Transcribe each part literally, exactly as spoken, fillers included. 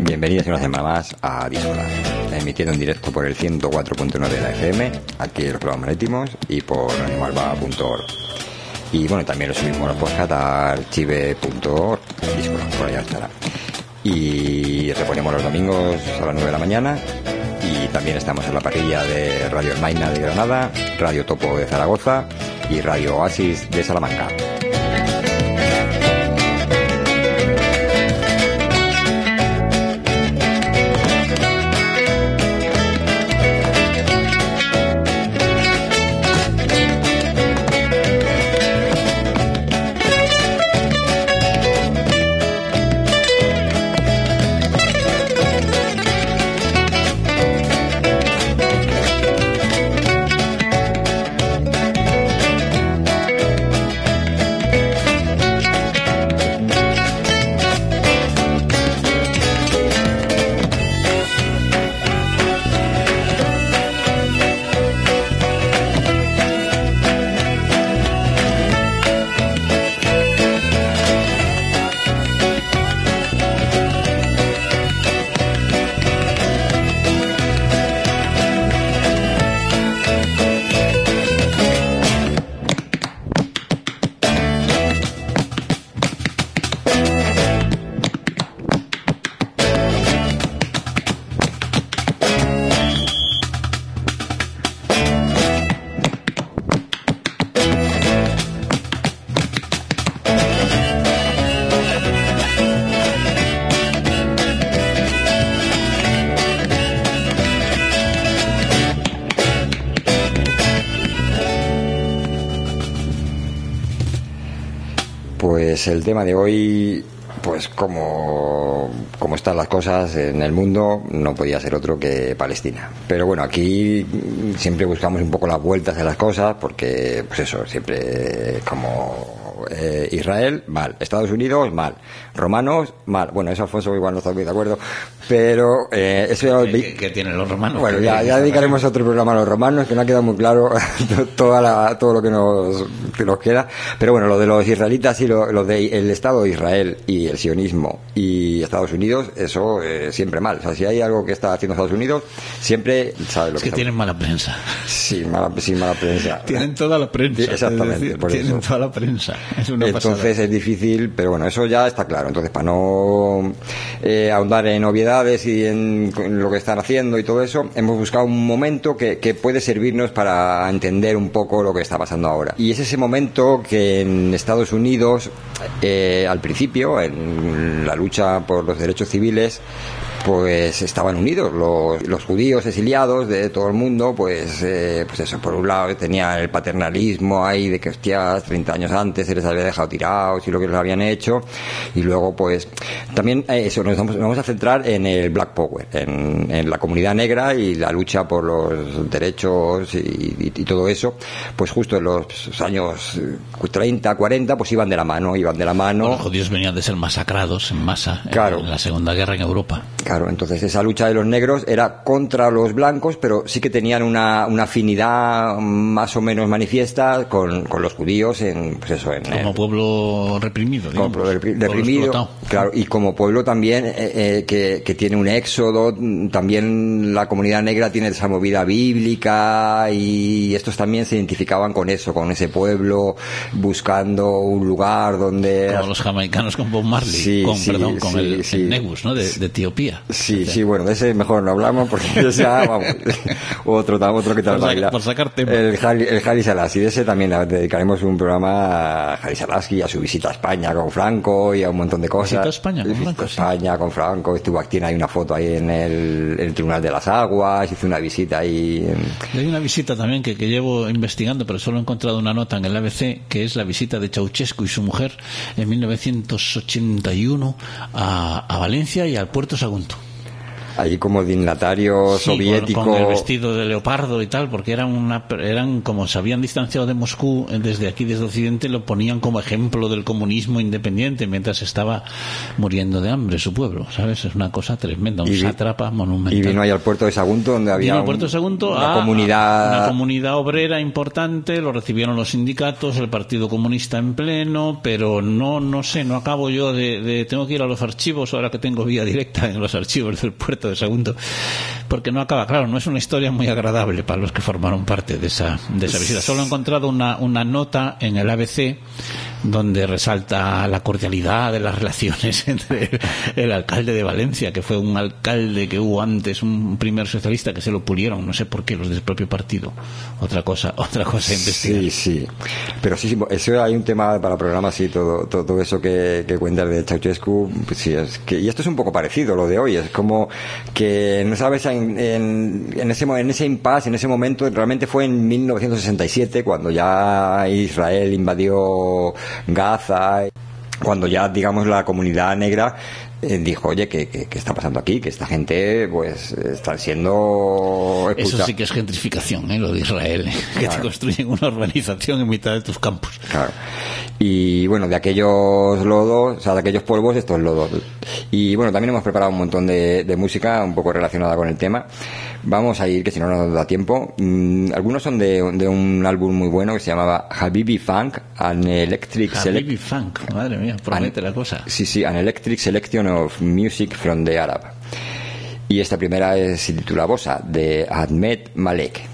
Bienvenidos una semana más a Díscola, emitiendo en directo por el ciento cuatro punto nueve de la F M, aquí en los programas marítimos, y por animalba punto org. Y bueno, también lo subimos a los podcast a archive punto org, Díscola, por allá estará. Y reponemos los domingos a las nueve de la mañana. Y también estamos en la parrilla de Radio El Maina de Granada, Radio Topo de Zaragoza y Radio Oasis de Salamanca. Pues el tema de hoy, pues como, como están las cosas en el mundo, no podía ser otro que Palestina. Pero bueno, aquí siempre buscamos un poco las vueltas de las cosas, porque pues eso, siempre como eh, Israel, mal, Estados Unidos, mal, romanos, mal. Bueno, eso Alfonso igual no está muy de acuerdo, pero eh, eso... ¿Qué, qué tienen los romanos? Bueno, ya, ya dedicaremos otro programa a los romanos, que no ha quedado muy claro toda la, todo lo que nos, que nos queda. Pero bueno, lo de los israelitas y lo, lo de el Estado de Israel y el sionismo y Estados Unidos, eso eh, siempre mal. O sea, si hay algo que está haciendo Estados Unidos, siempre sabe lo es que que está... tienen mala prensa. Sí, mala, sí, mala prensa. Tienen toda la prensa. Sí, exactamente, es decir, por tienen eso. toda la prensa. Es una Entonces pasada. Es difícil, pero bueno, eso ya está claro. Entonces, para no eh, ahondar en obviedades y en, en lo que están haciendo y todo eso, hemos buscado un momento que, que puede servirnos para entender un poco lo que está pasando ahora. Y es ese momento que en Estados Unidos, eh, al principio, en la lucha por los derechos civiles, pues estaban unidos los, los judíos exiliados de todo el mundo, pues eh, pues eso, por un lado tenía el paternalismo ahí de que hostias, treinta años antes se les había dejado tirados y lo que les habían hecho, y luego pues también eh, eso, nos vamos, nos vamos a centrar en el Black Power, en, en la comunidad negra y la lucha por los derechos y, y, y todo eso, pues justo en los años treinta, cuarenta, pues iban de la mano, iban de la mano. Los judíos venían de ser masacrados en masa, claro, en la Segunda Guerra en Europa. Claro, entonces esa lucha de los negros era contra los blancos, pero sí que tenían una, una afinidad más o menos manifiesta con, con los judíos en, pues eso, en como el, pueblo reprimido, digamos, como pueblo reprimido, claro, y como pueblo también eh, eh, que, que tiene un éxodo, también la comunidad negra tiene esa movida bíblica y estos también se identificaban con eso, con ese pueblo buscando un lugar donde como los jamaicanos con Bob Marley, sí, con sí, perdón, con sí, el, sí. el Negus, ¿no? De, de Etiopía. Sí, o sea, sí, bueno, de ese mejor no hablamos porque ya, vamos, otro, otro que tal por, baila. saca, por sacar tema. El, el Haile Selassie, de ese también dedicaremos un programa a Haile Selassie, a su visita a España con Franco y a un montón de cosas. ¿Visita a España con Visita Franco? a España sí. con Franco, estuvo aquí, hay una foto ahí en el, en el Tribunal de las Aguas, hizo una visita ahí. En... Hay una visita también que, que llevo investigando, pero solo he encontrado una nota en el A B C, que es la visita de Ceausescu y su mujer en mil novecientos ochenta y uno a, a Valencia y al Puerto Sagunto. ahí como dignatario sí, soviético. Con, con el vestido de leopardo y tal, porque eran, una, eran como se habían distanciado de Moscú desde aquí, desde Occidente, lo ponían como ejemplo del comunismo independiente mientras estaba muriendo de hambre su pueblo, ¿sabes? Es una cosa tremenda, un y, sátrapa monumental. Y vino ahí al puerto de Sagunto, donde había al puerto de Sagunto un, una, a, comunidad... una comunidad obrera importante, lo recibieron los sindicatos, el Partido Comunista en pleno, pero no no sé, no acabo yo de, de... Tengo que ir a los archivos, ahora que tengo vía directa en los archivos del puerto de Sagunto, porque no acaba, claro, no es una historia muy agradable para los que formaron parte de esa, de esa visita. Solo he encontrado una, una nota en el A B C donde resalta la cordialidad de las relaciones entre el alcalde de Valencia, que fue un alcalde que hubo antes, un primer socialista, que se lo pulieron, no sé por qué, los del propio partido. Otra cosa, otra cosa a investigar. Sí, sí. Pero sí, sí, eso hay un tema para el programa, sí, todo, todo, todo eso que, que cuentas de Ceausescu, pues sí, es que, y esto es un poco parecido, lo de hoy, es como que no sabes en, en, en ese, en ese impasse, en ese momento, realmente fue en mil novecientos sesenta y siete, cuando ya Israel invadió Gaza, cuando ya, digamos, la comunidad negra eh, dijo, oye, ¿qué, qué, ¿qué está pasando aquí? Que esta gente, pues, están siendo expulsados. Eso sí que es gentrificación, ¿eh? Lo de Israel, ¿eh? Que claro. Te construyen una urbanización en mitad de tus campos. Claro. Y bueno, de aquellos lodos, o sea, de aquellos polvos, estos lodos. Y bueno, también hemos preparado un montón de, de música un poco relacionada con el tema. Vamos a ir, que si no nos da tiempo. Mm, algunos son de, de un álbum muy bueno que se llamaba Habibi Funk, An Electric Habibi Funk, madre mía, promete an, la cosa. Sí, sí, An Electric Selection of Music from the Arab. Y esta primera es, se titula Bossa, de Ahmed Malek.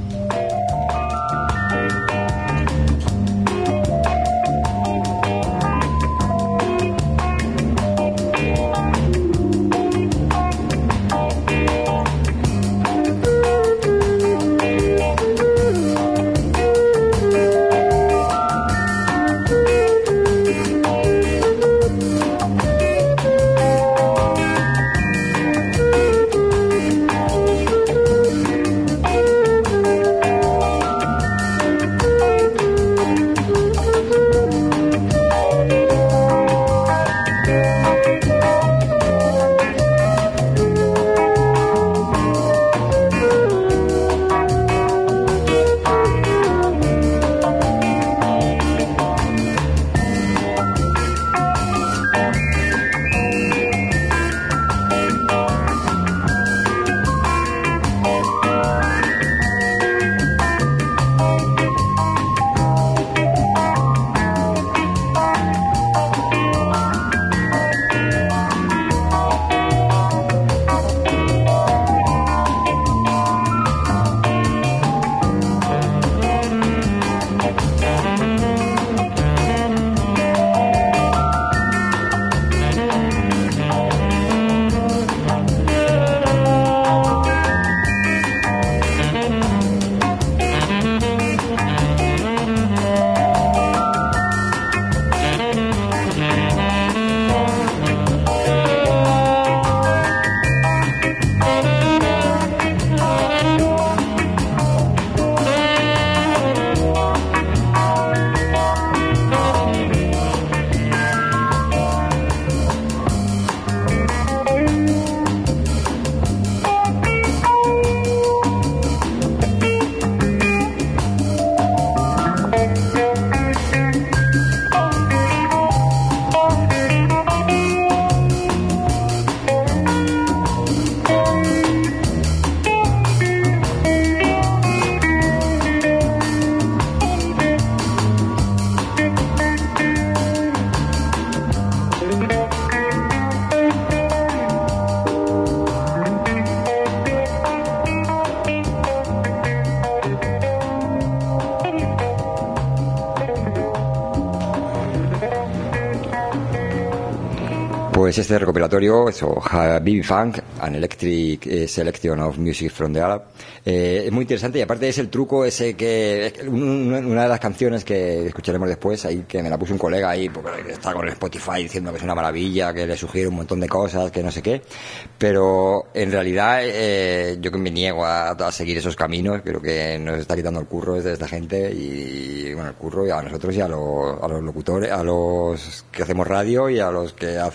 Pues este recopilatorio, eso, Habibi Funk, An Electric eh, Selection of Music from the Arab, eh, es muy interesante y aparte es el truco ese que, un, una de las canciones que escucharemos después, ahí que me la puso un colega ahí, porque está con el Spotify diciendo que es una maravilla, que le sugiere un montón de cosas, que no sé qué, pero en realidad eh, yo que me niego a, a seguir esos caminos, creo que nos está quitando el curro desde esta gente y, bueno, el curro y a nosotros y a los, a los locutores, a los que hacemos radio y a los que hacen música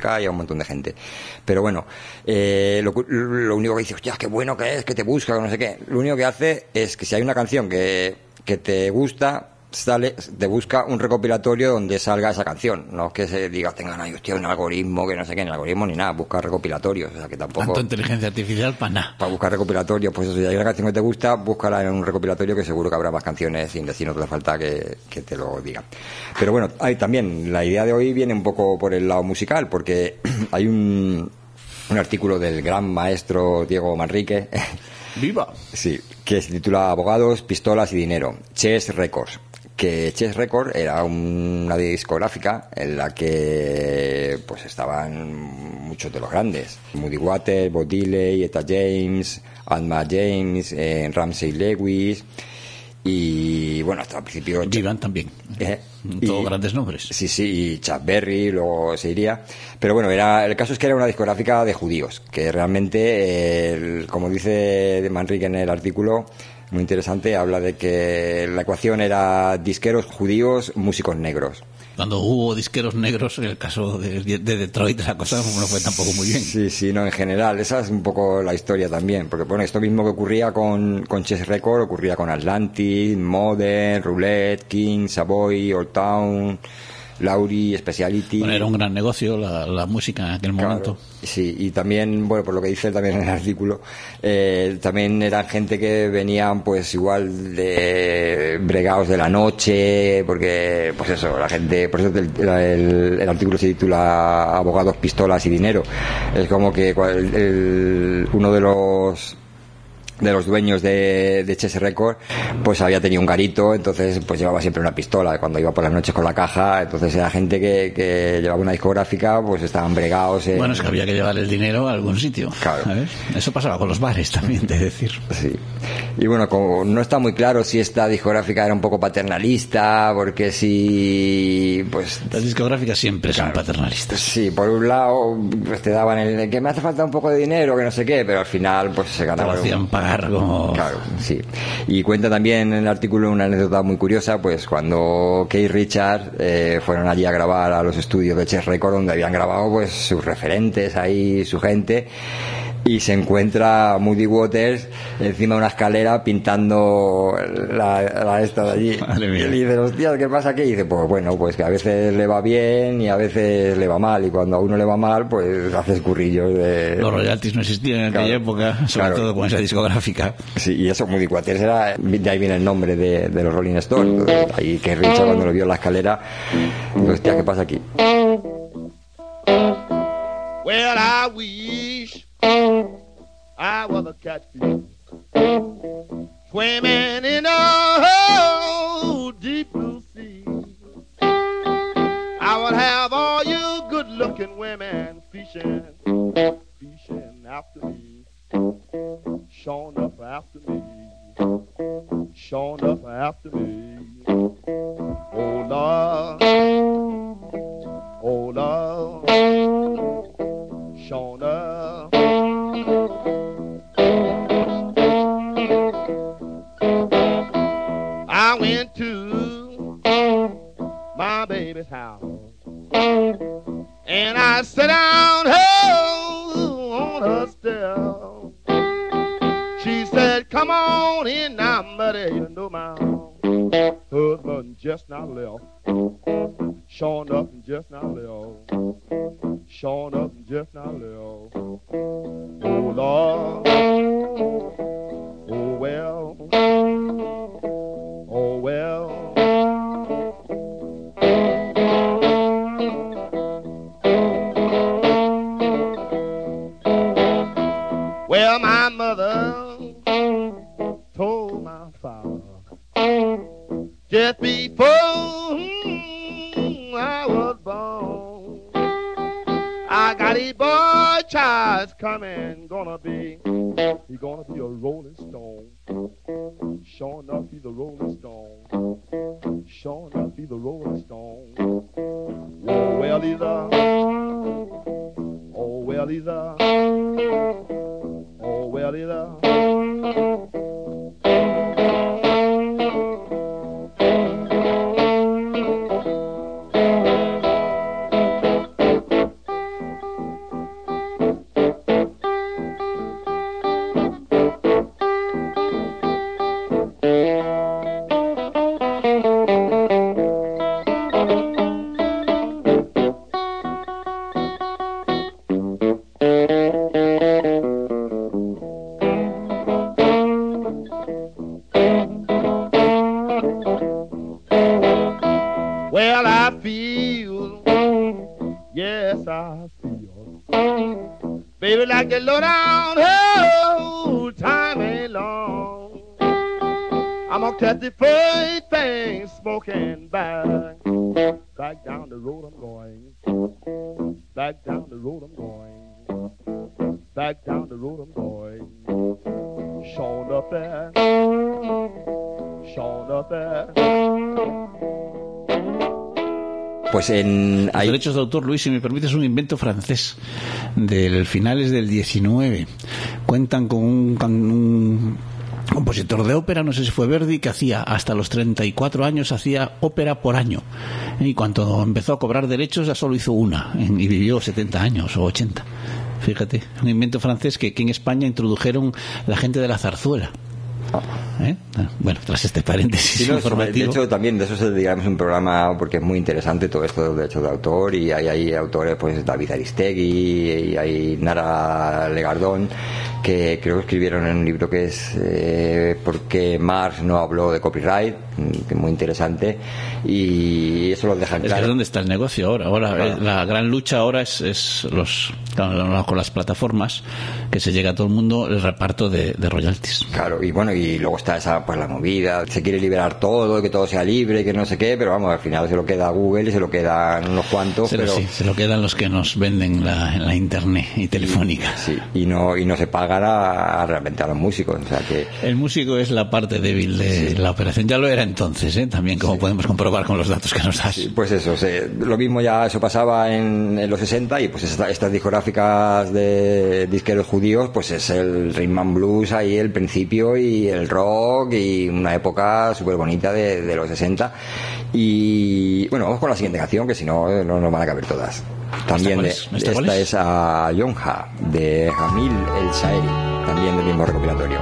música y a un montón de gente. Pero bueno, eh, lo, lo único que dice, hostia, qué bueno que es, que te busca, no sé qué. Lo único que hace es que si hay una canción que, que te gusta, sale, te busca un recopilatorio donde salga esa canción. No es que se diga, tengan ahí, hostia, un algoritmo, que no sé qué, ni algoritmo ni nada, busca recopilatorios. O sea, que tampoco. Tanto inteligencia artificial para nada. Para buscar recopilatorios, pues eso, si hay una canción que te gusta, búscala en un recopilatorio que seguro que habrá más canciones sin decir, no te hace falta que, que te lo digan. Pero bueno, hay también, la idea de hoy viene un poco por el lado musical, porque hay un, un artículo del gran maestro Diego Manrique. ¡Viva! Sí, que se titula Abogados, Pistolas y Dinero, Chess Records. Que Chess Records era una discográfica en la que pues estaban muchos de los grandes: Muddy Waters, Bob Dylan, Etta James, Alma James, eh, Ramsey Lewis y bueno, hasta el principio Vivan también, eh, todos y, grandes nombres. Sí, sí, y Chuck Berry luego se iría, pero bueno, era, el caso es que era una discográfica de judíos, que realmente, eh, el, como dice Manrique en el artículo, muy interesante, habla de que la ecuación era disqueros judíos, músicos negros. Cuando hubo disqueros negros, en el caso de, de Detroit, la cosa no fue tampoco muy bien. Sí, sí, no, en general, esa es un poco la historia también, porque bueno, esto mismo que ocurría con, con Chess Records, ocurría con Atlantic, Modern, Roulette, King, Savoy, Old Town, Laurie, Speciality. Bueno, era un gran negocio la, la música en aquel Claro, momento. sí, y también, bueno, por lo que dice también en el artículo, eh, también eran gente que venían pues igual de bregados de la noche, porque pues eso, la gente, por eso el, el, el artículo se titula Abogados, Pistolas y Dinero. Es como que el, el, uno de los de los dueños de, de Chess Records pues había tenido un garito, entonces pues llevaba siempre una pistola cuando iba por las noches con la caja. Entonces era gente que, que llevaba una discográfica, pues estaban bregados en... Bueno, es que había que llevar el dinero a algún sitio. Claro. ¿Sabes? Eso pasaba con los bares también, de decir. Sí. Y bueno, como no está muy claro si esta discográfica era un poco paternalista, porque si pues las discográficas siempre claro, son paternalistas. Sí, por un lado pues te daban el que me hace falta un poco de dinero, que no sé qué, pero al final pues se ganaban un... Como... Claro, sí. Y cuenta también en el artículo una anécdota muy curiosa, pues cuando Keith Richards eh, fueron allí a grabar a los estudios de Chess Records, donde habían grabado pues sus referentes ahí, su gente, y se encuentra Muddy Waters encima de una escalera pintando la, la esta de allí. Madre mía. Y dice, hostia, ¿qué pasa aquí? Y dice, pues bueno, pues que a veces le va bien y a veces le va mal, y cuando a uno le va mal, pues hace escurrillos de... Los royalties no existían en aquella claro, época, sobre claro. todo con esa discográfica. Sí, y eso, Muddy Waters era, de ahí viene el nombre de, de los Rolling Stones. Entonces, ahí que Richard cuando lo vio en la escalera, dice, hostia, ¿qué pasa aquí? Well, I wish I was a catfish swimming in a deep blue sea. I would have all you good-looking women fishing, fishing after me, showing up after me, showing up after me. Oh Lord, oh Lord, showing up. I went to my baby's house and I sat down oh, on her step. She said, come on in now, buddy, you know my husband just now left. Showing up and just now left. Showing up and just now left. Oh Lord, oh well, oh well. Well, my mother told my father just before I was born, I got a boy child coming, gonna be, he gonna be a rolling stone. Sure enough, he's a rolling stone. Sure enough, he's a rolling stone. Oh, well, he's a, oh, well, he's a, oh, well, he's a. Baby, like the low down, oh, time ain't long. I'm gonna catch the first thing smoking back. Back down the road I'm going. Back down the road I'm going. Back down the road I'm going. Sean up there. Sean up there. Pues en... Los hay... derechos de autor, Luis, si me permites, es un invento francés del finales del diecinueve. Cuentan con un, con un compositor de ópera, no sé si fue Verdi, que hacía hasta los treinta y cuatro años hacía ópera por año, y cuando empezó a cobrar derechos ya solo hizo una y vivió setenta años o ochenta. Fíjate, un invento francés que, que en España introdujeron la gente de la zarzuela. ¿Eh? Bueno, tras este paréntesis sí, no, informativo. De hecho, también de eso se dedicaremos un programa porque es muy interesante todo esto de derechos de autor, y hay, hay autores, pues David Aristegui y hay Nara Legardón, que creo que escribieron en un libro que es eh, ¿por qué Marx no habló de copyright?, que es muy interesante, y eso lo dejan claro. Es que ¿dónde está el negocio ahora? Ahora claro. eh, la gran lucha ahora es, es los con las plataformas, que se llega a todo el mundo el reparto de, de royalties. Claro, y bueno, y luego está esa, pues la movida, se quiere liberar todo, que todo sea libre, que no sé qué, pero vamos, al final se lo queda Google y se lo quedan unos cuantos. Se, pero... sí, se lo quedan los que nos venden la, la internet y telefónica. Y, sí, y no, y no se pagan a, a realmente a los músicos, o sea que... El músico es la parte débil de sí. la operación, ya lo era entonces, ¿eh? También, como sí. podemos comprobar con los datos que nos das. Sí, pues eso, se, lo mismo ya eso pasaba en, en los sesenta, y pues esta, estas discográficas de disqueros judíos, pues es el rhythm and blues ahí el principio, y el rock, y una época súper bonita de, de los sesenta. Y bueno, vamos con la siguiente canción, que si no no nos van a caber todas. También de, ¿Esta, esta es? es a Yonha de Jamil El Shaeri, también del mismo recopilatorio.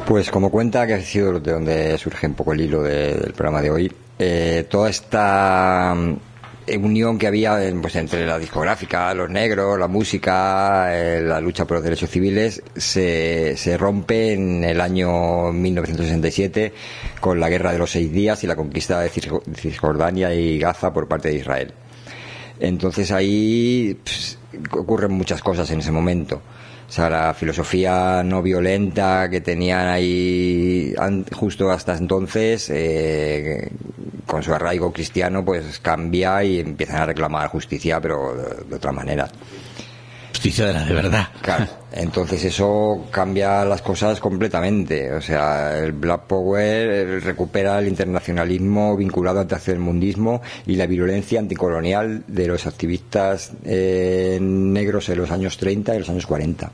Pues como cuenta, que ha sido de donde surge un poco el hilo de, del programa de hoy, eh, toda esta unión que había pues entre la discográfica, los negros, la música, eh, la lucha por los derechos civiles, se, se rompe en el año mil novecientos sesenta y siete con la Guerra de los Seis Días y la conquista de Cisjordania y Gaza por parte de Israel. Entonces ahí pues, ocurren muchas cosas en ese momento. O sea, la filosofía no violenta que tenían ahí justo hasta entonces, eh, con su arraigo cristiano, pues cambia y empiezan a reclamar justicia, pero de, de otra manera. Justicia de la de verdad. Claro, entonces eso cambia las cosas completamente. O sea, el Black Power recupera el internacionalismo vinculado al tercermundismo y la violencia anticolonial de los activistas eh, negros en los años treinta y los años cuarenta.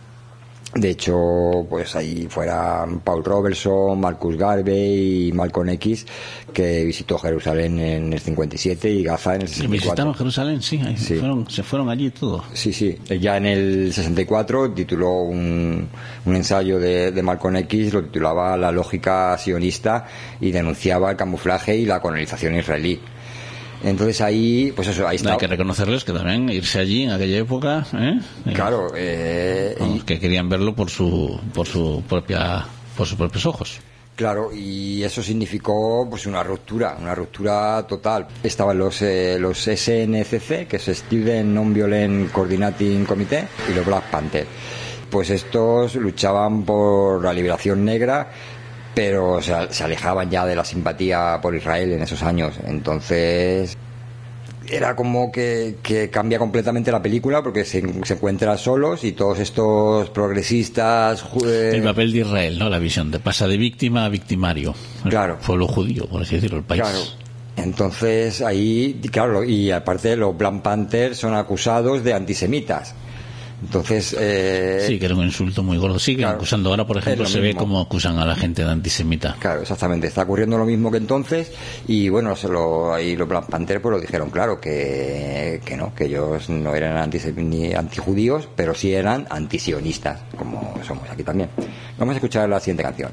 De hecho, pues ahí fueran Paul Robeson, Marcus Garvey y Malcolm X, que visitó Jerusalén en el cincuenta y siete y Gaza en el sesenta y cuatro. ¿Visitaron Jerusalén? Sí, ahí sí. Fueron, se fueron allí todos. Sí, sí. Ya en el sesenta y cuatro tituló un, un ensayo de, de Malcolm X, lo titulaba La lógica sionista, y denunciaba el camuflaje y la colonización israelí. Entonces ahí, pues eso, ahí está. Hay que reconocerles que también irse allí en aquella época, ¿eh? Claro, eh, Vamos, que querían verlo por su, por su propia, por sus propios ojos. Claro, y eso significó pues una ruptura, una ruptura total. Estaban los eh, los S N C C, que es Student Non-Violent Coordinating Committee, y los Black Panther. Pues estos luchaban por la liberación negra, pero o sea, se alejaban ya de la simpatía por Israel en esos años. Entonces era como que, que cambia completamente la película, porque se, se encuentra solos y todos estos progresistas eh... el papel de Israel, ¿no? La visión de pasa de víctima a victimario, claro, el pueblo judío, por así decirlo, el país. Claro. Entonces ahí, claro, y aparte los Black Panthers son acusados de antisemitas. Entonces eh... sí, que era un insulto muy gordo. Siguen claro, acusando ahora, por ejemplo, se mismo. Ve cómo acusan a la gente de antisemita. Claro, exactamente. Está ocurriendo lo mismo que entonces, y bueno, se lo, ahí los Black Panther pues lo dijeron claro, que, que no, que ellos no eran antisem- antijudíos, pero sí eran antisionistas, como somos aquí también. Vamos a escuchar la siguiente canción.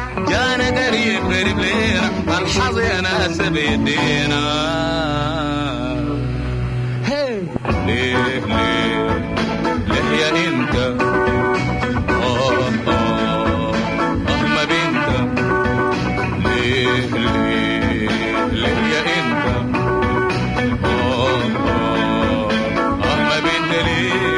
جانا قريب قريب لينا الحظ يا ناس بيدينا هي ليه ليه ليه يا انت اه اه اه ما بنت ليه ليه ليه يا انت اه اه اه ما بنت ليه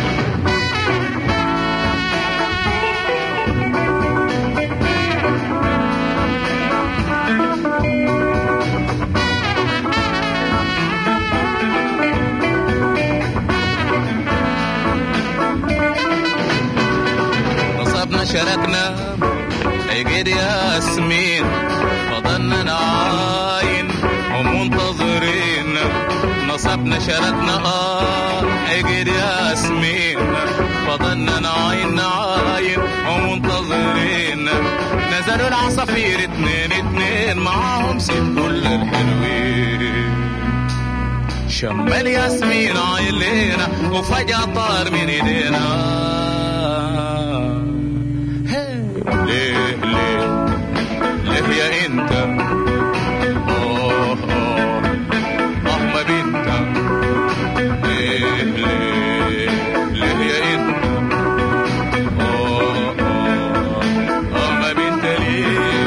شاركنا عقد ياسمين فضلنا نعاين ومنتظرين نصبنا شاركنا آه عقد ياسمين فضلنا نعاين نعاين ومنتظرين نزلوا العصافير اتنين اتنين معاهم ست كل الحلوين شمال ياسمين عيلينا وفجأة طار من ايدينا ليه ليه ليه يا انت اوه اوه اه ما بنت ليه ليه ليه يا انت اوه اوه اه ما بنت ليه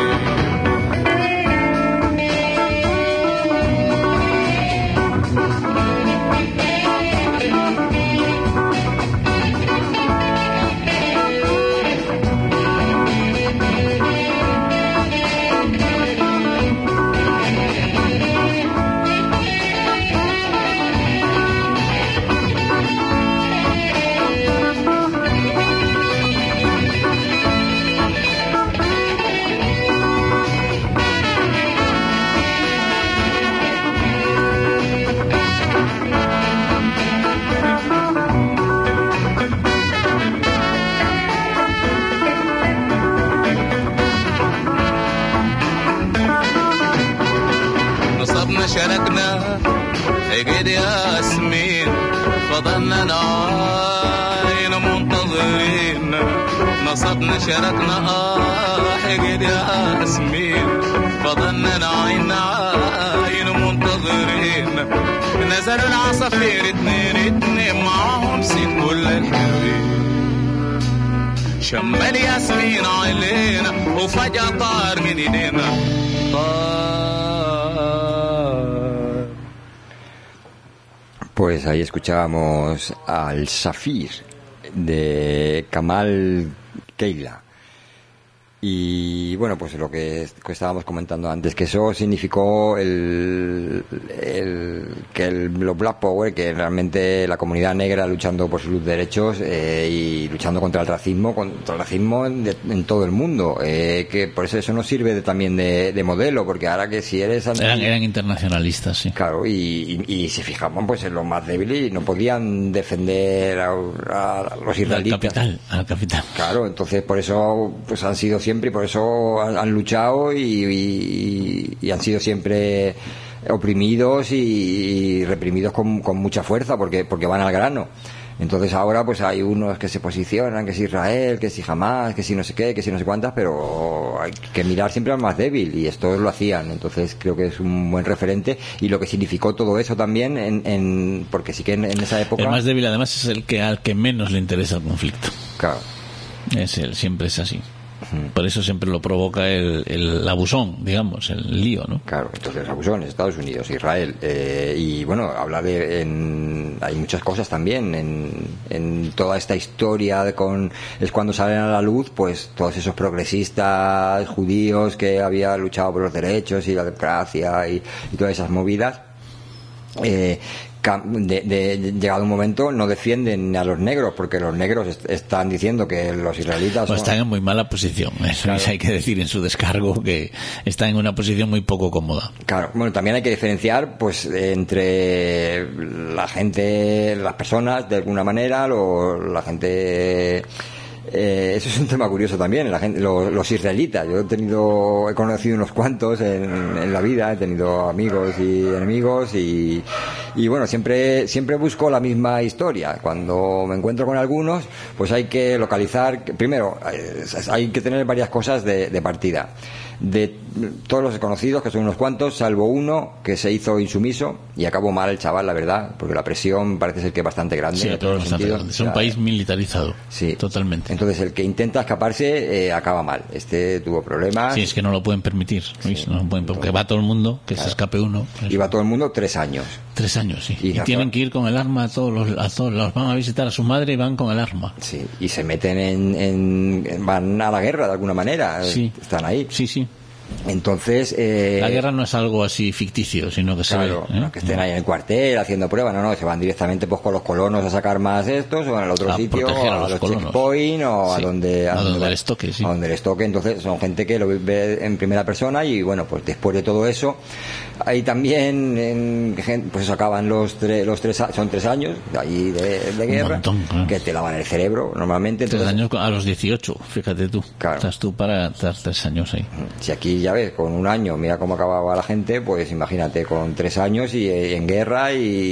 شاركنا عقد ياسمين فضلنا نعاين منتظرين نصبنا شاركنا آه عقد ياسمين فضلنا نعاين نعاين منتظرين نزلوا العصافير اتنين اتنين معاهم ست كل الحلوين شمال ياسمين علينا وفجأة طار من ايدينا طار. Pues ahí escuchábamos al Safir de Kamal Keila. Y bueno, pues lo que, que estábamos comentando antes, que eso significó el, el que el, los Black Power, que realmente la comunidad negra luchando por sus derechos eh, y luchando contra el racismo, contra el racismo en, de, en todo el mundo, eh, que por eso eso nos sirve de, también de, de modelo, porque ahora que si eres anti... eran, eran internacionalistas, sí. Claro, y, y, y se fijaban pues en los más débiles y no podían defender a, a los israelitas. Al capital, al capital. Claro, entonces por eso pues han sido siempre y por eso han, han luchado y, y, y han sido siempre oprimidos y, y reprimidos con, con mucha fuerza porque porque van al grano. Entonces ahora pues hay unos que se posicionan, que es Israel, que si Hamas, que si no sé qué, que si no sé cuántas, pero hay que mirar siempre al más débil y estos lo hacían. Entonces creo que es un buen referente y lo que significó todo eso también en, en porque sí que en, en esa época... El más débil además es el que al que menos le interesa el conflicto. Claro. Es él, siempre es así. Por eso siempre lo provoca el, el abusón, digamos, el lío, ¿no? Claro, entonces abusones, Estados Unidos, Israel, eh, y bueno, habla de, en, hay muchas cosas también en, en toda esta historia de con, es cuando salen a la luz, pues todos esos progresistas judíos que habían luchado por los derechos y la democracia y, y todas esas movidas. Eh, De, de llegado un momento no defienden a los negros porque los negros est- están diciendo que los israelitas pues son... están en muy mala posición, eso claro. Hay que decir en su descargo que están en una posición muy poco cómoda. Claro, bueno, también hay que diferenciar pues entre la gente, las personas de alguna manera, lo, la gente... Eh, eso es un tema curioso también, la gente, los, los israelitas. Yo he tenido, he conocido unos cuantos en, en la vida, he tenido amigos y enemigos y, Y bueno, siempre siempre busco la misma historia. Cuando me encuentro con algunos, pues hay que localizar, primero, hay que tener varias cosas de, de partida. De todos los conocidos, que son unos cuantos, salvo uno que se hizo insumiso y acabó mal el chaval, la verdad, porque la presión parece ser que es bastante grande. Sí, en todos los bastante sentidos. grande. Es un país militarizado. Sí. Totalmente. Entonces, el que intenta escaparse eh, acaba mal. Este tuvo problemas. Sí, es que no lo pueden permitir, Luis, sí. no lo pueden, porque va todo el mundo, que claro. se escape uno. Y va todo el mundo tres años. Tres años, sí. Y, y tienen que ir con el arma a todos los, a todos los van a visitar a su madre y van con el arma. Sí, y se meten en, en van a la guerra de alguna manera. Sí. Están ahí. Sí, sí. Entonces eh, la guerra no es algo así ficticio, sino que claro, se ve, ¿eh? No, que estén ahí en el cuartel haciendo pruebas, no, no, se van directamente pues con los colonos a sacar más estos o en el otro a sitio, a, a los, los checkpoint o sí. a donde a, a donde, donde el estoque, sí. a donde el estoque. Entonces son gente que lo ve en primera persona y bueno, pues después de todo eso ahí también en, pues acaban los tres, los tres son tres años de ahí de, de guerra, montón, claro. que te lavan el cerebro normalmente. Entonces, tres años a los dieciocho, fíjate tú, claro. Estás tú para estar tres años ahí. Si aquí ya ves, con un año mira cómo acababa la gente, pues imagínate con tres años y en guerra.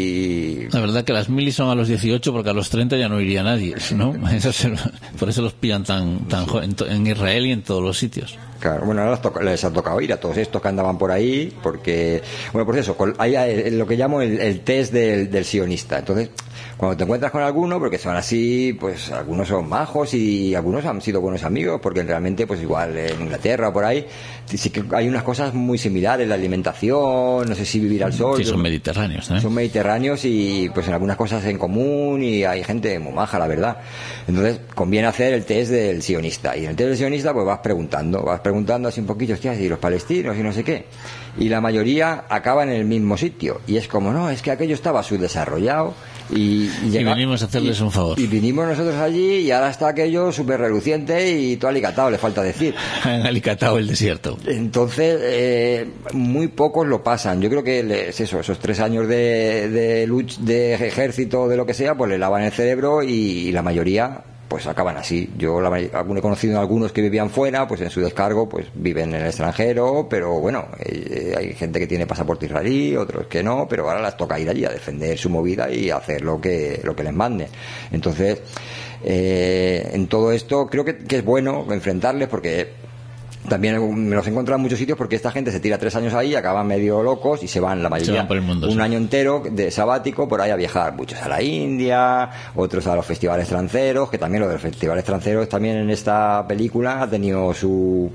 Y la verdad que las milis son a los dieciocho porque a los treinta ya no iría nadie, ¿no? Eso se, por eso los pillan tan tan sí. en, en Israel y en todos los sitios. Claro, bueno, ahora les, toca, les ha tocado ir a todos estos que andaban por ahí, porque, bueno, pues eso, hay lo que llamo el, el test del, del sionista. Entonces, cuando te encuentras con alguno, porque son así, pues algunos son majos y algunos han sido buenos amigos, porque realmente, pues igual en Inglaterra o por ahí, sí que hay unas cosas muy similares, la alimentación, no sé si vivir al sol. Sí, son mediterráneos, ¿eh? Son mediterráneos y pues en algunas cosas en común y hay gente muy maja, la verdad. Entonces, conviene hacer el test del sionista. Y en el test del sionista, pues vas preguntando, vas preguntando así un poquito, hostia, y los palestinos y no sé qué. Y la mayoría acaban en el mismo sitio. Y es como, no, es que aquello estaba subdesarrollado. Y, y, llega, y venimos a hacerles y, un favor. Y vinimos nosotros allí y ahora está aquello súper reluciente y todo alicatado, le falta decir. Han alicatado el desierto. Entonces, eh, muy pocos lo pasan. Yo creo que es eso, esos tres años de, de, luch, de ejército, de lo que sea, pues le lavan el cerebro y, y la mayoría pues acaban así. Yo la, he conocido a algunos que vivían fuera, pues en su descargo pues viven en el extranjero, pero bueno, eh, hay gente que tiene pasaporte israelí, otros que no, pero ahora les toca ir allí a defender su movida y hacer lo que lo que les mande. Entonces, eh, en todo esto creo que, que es bueno enfrentarles, porque también me los he encontrado en muchos sitios, porque esta gente se tira tres años ahí, acaban medio locos y se van la mayoría se van por el mundo, un sí. año entero de sabático por ahí a viajar, muchos a la India, otros a los festivales extranjeros, que también lo de los festivales extranjeros también en esta película ha tenido su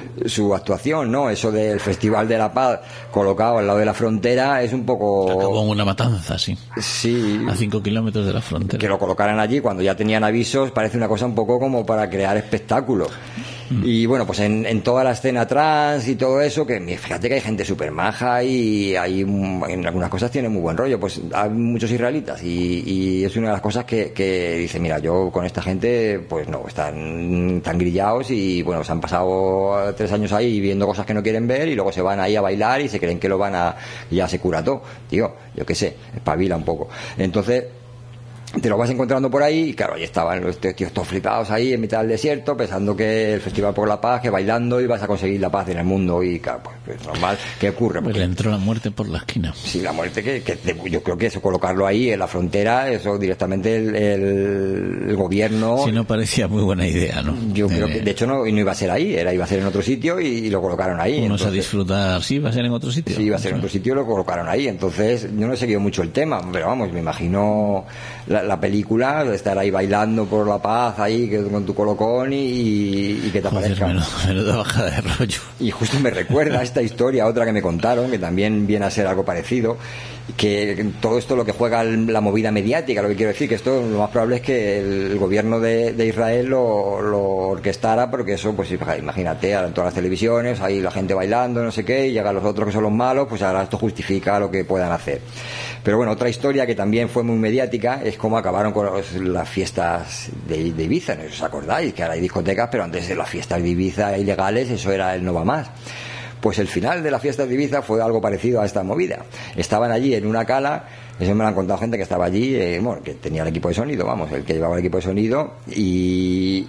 su actuación, ¿no? Eso del Festival de la Paz colocado al lado de la frontera es un poco... Acabó en una matanza, sí. Sí. A cinco kilómetros de la frontera. Que lo colocaran allí cuando ya tenían avisos, parece una cosa un poco como para crear espectáculo. Mm. Y bueno, pues en, en toda la escena trans y todo eso, que fíjate que hay gente súper maja y hay, en algunas cosas tiene muy buen rollo, pues hay muchos israelitas y, y es una de las cosas que, que dice, mira, yo con esta gente, pues no, están tan grillados y bueno, se han pasado tres años ahí viendo cosas que no quieren ver y luego se van ahí a bailar y se creen que lo van a, ya se cura todo, tío, yo qué sé, espabila un poco. Entonces, te lo vas encontrando por ahí y claro, ahí estaban los tíos todos flipados ahí en mitad del desierto pensando que el Festival por la Paz, que bailando ibas a conseguir la paz en el mundo y claro, pues es normal. ¿Qué ocurre? Pues le entró la muerte por la esquina. Sí, la muerte que, que yo creo que eso, colocarlo ahí en la frontera, eso directamente el, el, el gobierno... Si no parecía muy buena idea, ¿no? Yo creo eh, que de hecho no, no iba a ser ahí, era iba a ser en otro sitio y, y lo colocaron ahí. Unos entonces, a disfrutar, sí, iba a ser en otro sitio. Sí, iba a ser en otro sitio y lo colocaron ahí. Entonces yo no he seguido mucho el tema, pero vamos, me imagino la, la película de estar ahí bailando por la paz ahí que, con tu colocón y, y que te Joder, aparezca. Menuda, menuda bajada de rollo. Y justo me recuerda esta historia, otra que me contaron, que también viene a ser algo parecido, que todo esto lo que juega la movida mediática, lo que quiero decir, que esto lo más probable es que el gobierno de, de Israel lo, lo orquestara, porque eso, pues imagínate, en todas las televisiones, ahí la gente bailando, no sé qué, y llegan los otros que son los malos, pues ahora esto justifica lo que puedan hacer. Pero bueno, otra historia que también fue muy mediática es cómo acabaron con los, las fiestas de, de Ibiza, ¿no os acordáis? Que ahora hay discotecas, pero antes de las fiestas de Ibiza ilegales, eso era el no va más. Pues el final de la fiesta de Ibiza fue algo parecido a esta movida. Estaban allí en una cala, eso me lo han contado gente que estaba allí, eh, bueno, que tenía el equipo de sonido, vamos, el que llevaba el equipo de sonido, y,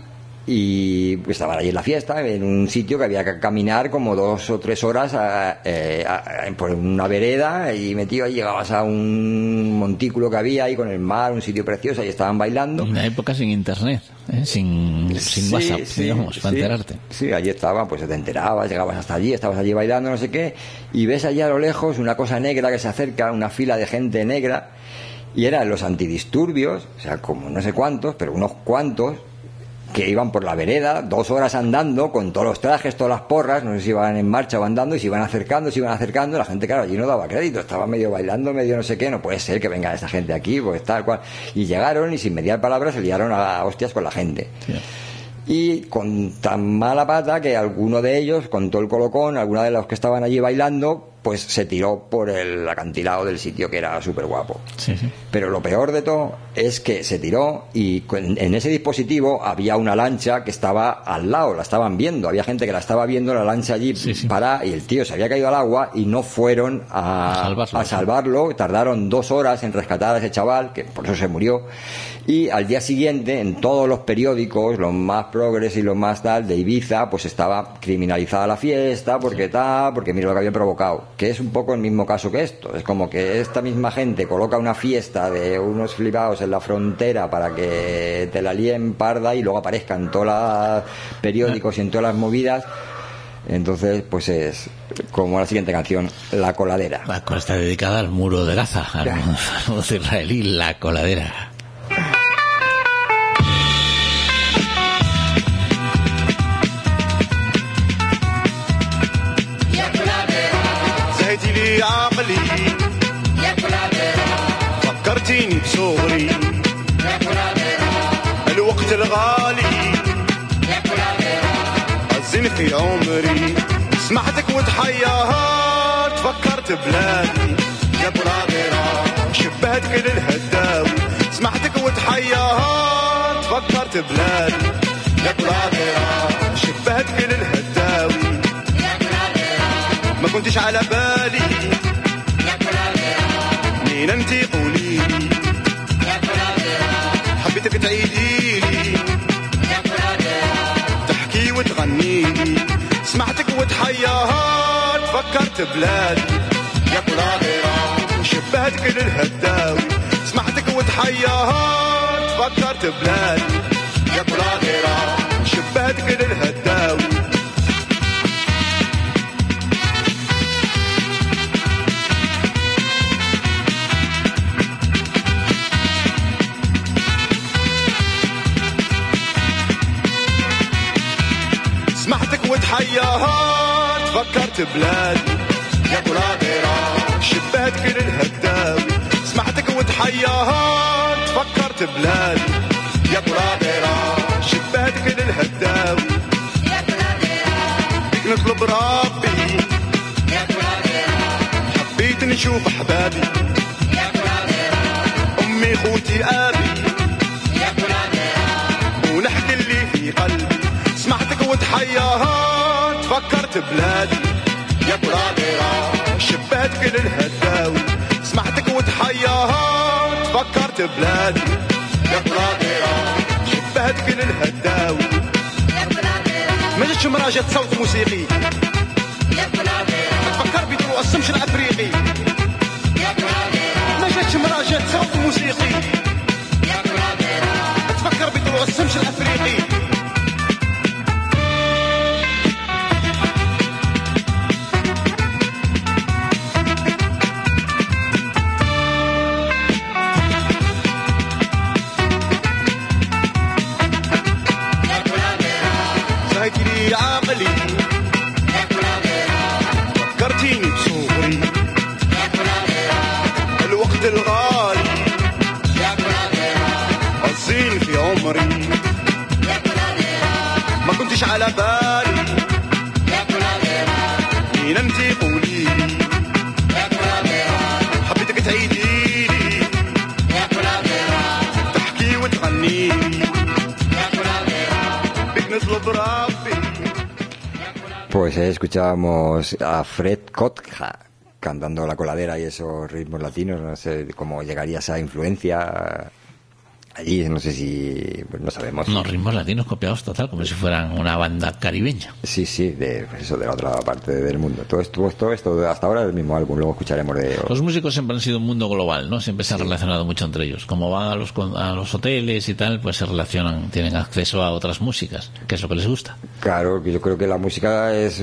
y pues, estaban allí en la fiesta, en un sitio que había que caminar como dos o tres horas a, eh, a, a, por una vereda, y metido ahí llegabas a un montículo que había ahí con el mar, un sitio precioso, y estaban bailando. Una época sin internet, ¿eh? sin, sin sí, WhatsApp, sí, digamos, sí, para enterarte. Sí, allí estaba, pues te enterabas, llegabas hasta allí, estabas allí bailando, no sé qué, y ves allí a lo lejos una cosa negra que se acerca, una fila de gente negra, y eran los antidisturbios, o sea, como no sé cuántos, pero unos cuantos, que iban por la vereda, dos horas andando, con todos los trajes, todas las porras, no sé si iban en marcha o andando, y se iban acercando, se iban acercando, la gente, claro, allí no daba crédito, estaba medio bailando, medio no sé qué, no puede ser que venga esta gente aquí, pues tal cual, y llegaron, y sin mediar palabras, se liaron a hostias con la gente. Sí. Y con tan mala pata que alguno de ellos, con todo el colocón, alguno de los que estaban allí bailando, pues se tiró por el acantilado del sitio, que era súper guapo. Sí, sí. Pero lo peor de todo es que se tiró, y en ese dispositivo había una lancha que estaba al lado, la estaban viendo, había gente que la estaba viendo, la lancha allí sí, sí. para, y el tío se había caído al agua y no fueron a, a salvarlo, a salvarlo. Tardaron dos horas en rescatar a ese chaval, que por eso se murió. Y al día siguiente, en todos los periódicos, los más progres y los más tal, de Ibiza, pues estaba criminalizada la fiesta, porque sí. tal, porque mira lo que había provocado. Que es un poco el mismo caso que esto. Es como que esta misma gente coloca una fiesta de unos flipados en la frontera para que te la líen parda, y luego aparezcan todos los periódicos y en todas las movidas. Entonces, pues es como la siguiente canción, La Coladera. La cual está dedicada al muro de Gaza, al mundo israelí, La Coladera. لي عقلي يا كلابيرا فكرتيني بصغري يا كلابيرا الوقت الغالي يا كلابيرا الزين في عمري سمعتك وتحيرت فكرت بلادي يا كلابيرا شبهت كل الهداوي سمعتك وتحيرت فكرت بلادي يا كلابيرا شبهت كل الهداوي ما كنتش على بالي يا كلابيرا مين انتي قوليلي يا كلابيرا حبيتك تعيديلي يا كلابيرا تحكي وتغنيلي سمعتك وتحيرت فكرت بلادي يا كلابيرا شبهت كل الهداوي سمعتك وتحيرت فكرت بلادي يا كلابيرا شبهت كل الهداوي وتحيرت فكرت بلادي يا كلابيرا شبهت كل الهداوي سمعتك وتحيرت فكرت بلادي يا كلابيرا شبهت كل الهداوي يا كلابيرا بيك نطلب ربي يا كلابيرا حبيت نشوف احبابي يا كلابيرا امي خوتي ابي يا كلابيرا ونحكي اللي في قلبي سمعتك وتحيرت فكرت بلادي يا كلابيرا شبهت كل الهداوي سمعتك وتحيرت فكرت بلادي يا كلابيرا شبهت كل الهداوي يا كلابيرا ما جاتش مراجعة صوت موسيقي يا كلابيرا تفكر بيدرو السمش الافريقي يا كلابيرا ما جاتش مراجعة صوت موسيقي يا كلابيرا تفكر بيدرو السمش الافريقي على بالي يا كلابيرا مين انتي قوليلي يا كلابيرا حبيتك تعيديلي يا كلابيرا تحكي وتغنيلي يا كلابيرا بك نطلب ربي. Pues eh, escuchábamos a Fred Kotka cantando La Coladera y esos ritmos latinos. No sé cómo llegaría esa influencia allí, no sé si, pues no sabemos. No, ritmos latinos copiados total, como si fueran una banda caribeña. Sí, sí, de pues eso, de la otra parte del mundo. Todo esto, todo esto hasta ahora es el mismo álbum, luego escucharemos de... Los músicos siempre han sido un mundo global, ¿no? Siempre se han sí. relacionado mucho entre ellos. Como van a los, a los hoteles y tal, pues se relacionan, tienen acceso a otras músicas, que es lo que les gusta. Claro, yo creo que la música es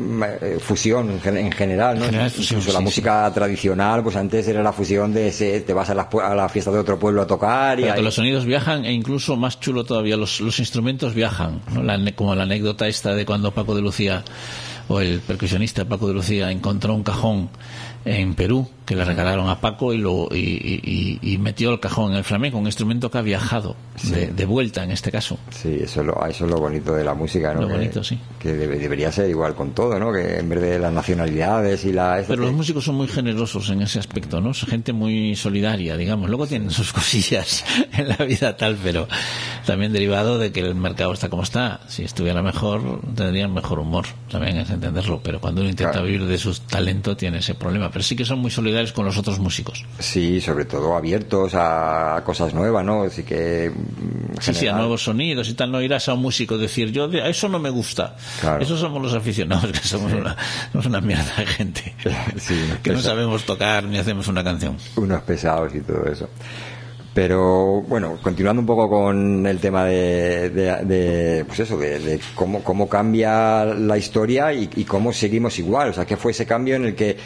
fusión en general, ¿no? En general es fusión, Incluso sí, la música sí. tradicional, pues antes era la fusión de ese, te vas a la, a la fiesta de otro pueblo a tocar y Pero ahí... que los sonidos viajan, e incluso más chulo todavía, los, los instrumentos viajan, ¿no? La, como la anécdota esta de cuando Paco de Lucía, o el percusionista Paco de Lucía, encontró un cajón en Perú que le regalaron a Paco y lo y, y, y metió el cajón en el flamenco, un instrumento que ha viajado sí. de, de vuelta en este caso. Sí, eso es lo, eso es lo bonito de la música, ¿no? Lo que, bonito, sí. Que debe, debería ser igual con todo, ¿no? Que en vez de las nacionalidades y la... Pero los músicos son muy generosos en ese aspecto, ¿no? Son gente muy solidaria, digamos. Luego tienen sus cosillas en la vida tal, pero también derivado de que el mercado está como está. Si estuviera mejor, tendrían mejor humor. También es entenderlo. Pero cuando uno intenta claro. vivir de su talento, tiene ese problema. Pero sí que son muy solidarios con los otros músicos. Sí, sobre todo abiertos a cosas nuevas, ¿no? Así que... Sí, general... sí, a nuevos sonidos y tal. No irás a un músico decir, yo de... eso no me gusta. Claro. Eso somos los aficionados, que somos, sí. una, somos una mierda de gente. Sí, que no sabemos tocar ni hacemos una canción. Unos pesados y todo eso. Pero bueno, continuando un poco con el tema de, de, de pues eso, de, de cómo, cómo cambia la historia y, y cómo seguimos igual. O sea, que fue ese cambio en el que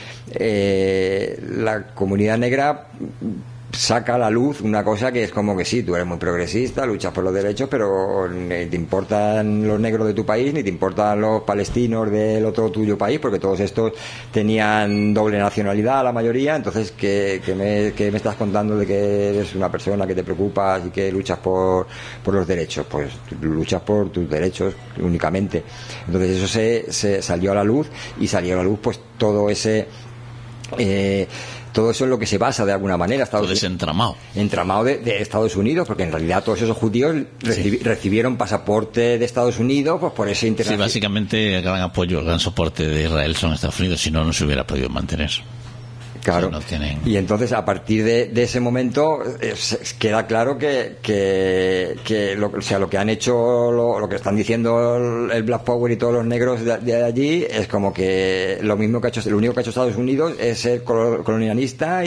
eh, la comunidad negra saca a la luz una cosa que es como que sí, tú eres muy progresista, luchas por los derechos, pero ni te importan los negros de tu país, ni te importan los palestinos del otro tuyo país, porque todos estos tenían doble nacionalidad, la mayoría. Entonces, ¿qué, qué, me, qué me estás contando de que eres una persona que te preocupas y que luchas por, por los derechos? Pues luchas por tus derechos únicamente. Entonces eso se, se salió a la luz, y salió a la luz pues todo ese... Eh, todo eso es lo que se basa de alguna manera Estados todo ese entramado entramado de, de Estados Unidos, porque en realidad todos esos judíos recibi, sí. recibieron pasaporte de Estados Unidos pues por ese interés. Sí, básicamente el gran apoyo, el gran soporte de Israel son Estados Unidos, si no, no se hubiera podido mantener. Claro, o sea, no tienen... y entonces a partir de, de ese momento eh, queda claro que, que, que lo, o sea, lo que han hecho, lo, lo que están diciendo el, el Black Power y todos los negros de, de allí es como que lo mismo que ha hecho, lo único que ha hecho Estados Unidos es ser colonialista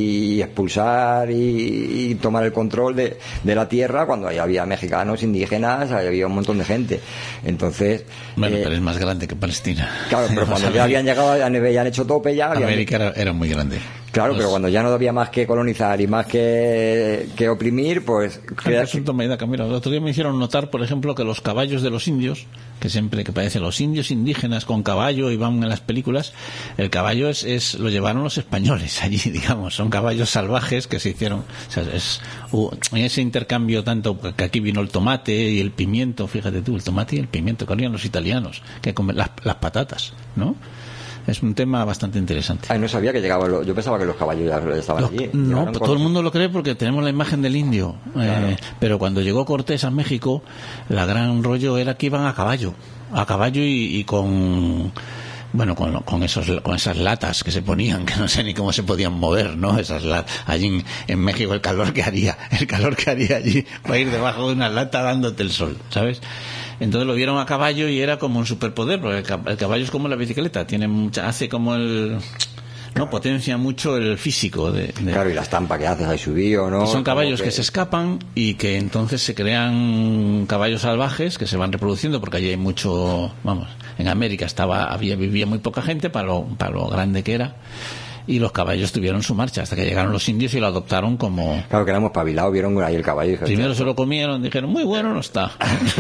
y expulsar y, y tomar el control de, de la tierra, cuando ahí había mexicanos, indígenas, había un montón de gente. Entonces, bueno, eh, pero es más grande que Palestina. Claro, pero cuando ya habían llegado, ya han hecho tope ya. Habían... América era, era muy grande. Claro, Los... pero cuando ya no había más que colonizar y más que, que oprimir, pues... Crea... Es un toma y daca. Mira, el otro día me hicieron notar, por ejemplo, que los caballos de los indios, que siempre que parecen los indios indígenas con caballo y van en las películas, el caballo es, es lo llevaron los españoles allí, digamos. Son caballos salvajes que se hicieron... O sea, es, uh, en ese intercambio tanto que aquí vino el tomate y el pimiento, fíjate tú, el tomate y el pimiento que harían los italianos, que comen las, las patatas, ¿no? Es un tema bastante interesante. Ay, no sabía que llegaban los... Yo pensaba que los caballos ya estaban los, allí. No, pues todo el mundo lo cree porque tenemos la imagen del indio. Claro. Eh, pero cuando llegó Cortés a México, la gran rollo era que iban a caballo. A caballo y, y con... Bueno, con, con esos con esas latas que se ponían, que no sé ni cómo se podían mover, ¿no? Esas latas. Allí en, en México el calor que haría, el calor que haría allí para ir debajo de una lata dándote el sol, ¿sabes? Entonces lo vieron a caballo y era como un superpoder, porque el caballo es como la bicicleta, tiene mucha, hace como el... no potencia mucho el físico de, de... Claro, y la estampa que haces ahí subido, ¿no? Y son caballos que... que se escapan y que entonces se crean caballos salvajes que se van reproduciendo, porque allí hay mucho, vamos, en América estaba había vivía muy poca gente para lo, para lo grande que era, y los caballos tuvieron su marcha hasta que llegaron los indios y lo adoptaron como... Claro, que éramos pabilados, vieron ahí el caballo. Primero se lo comieron, dijeron, muy bueno no está.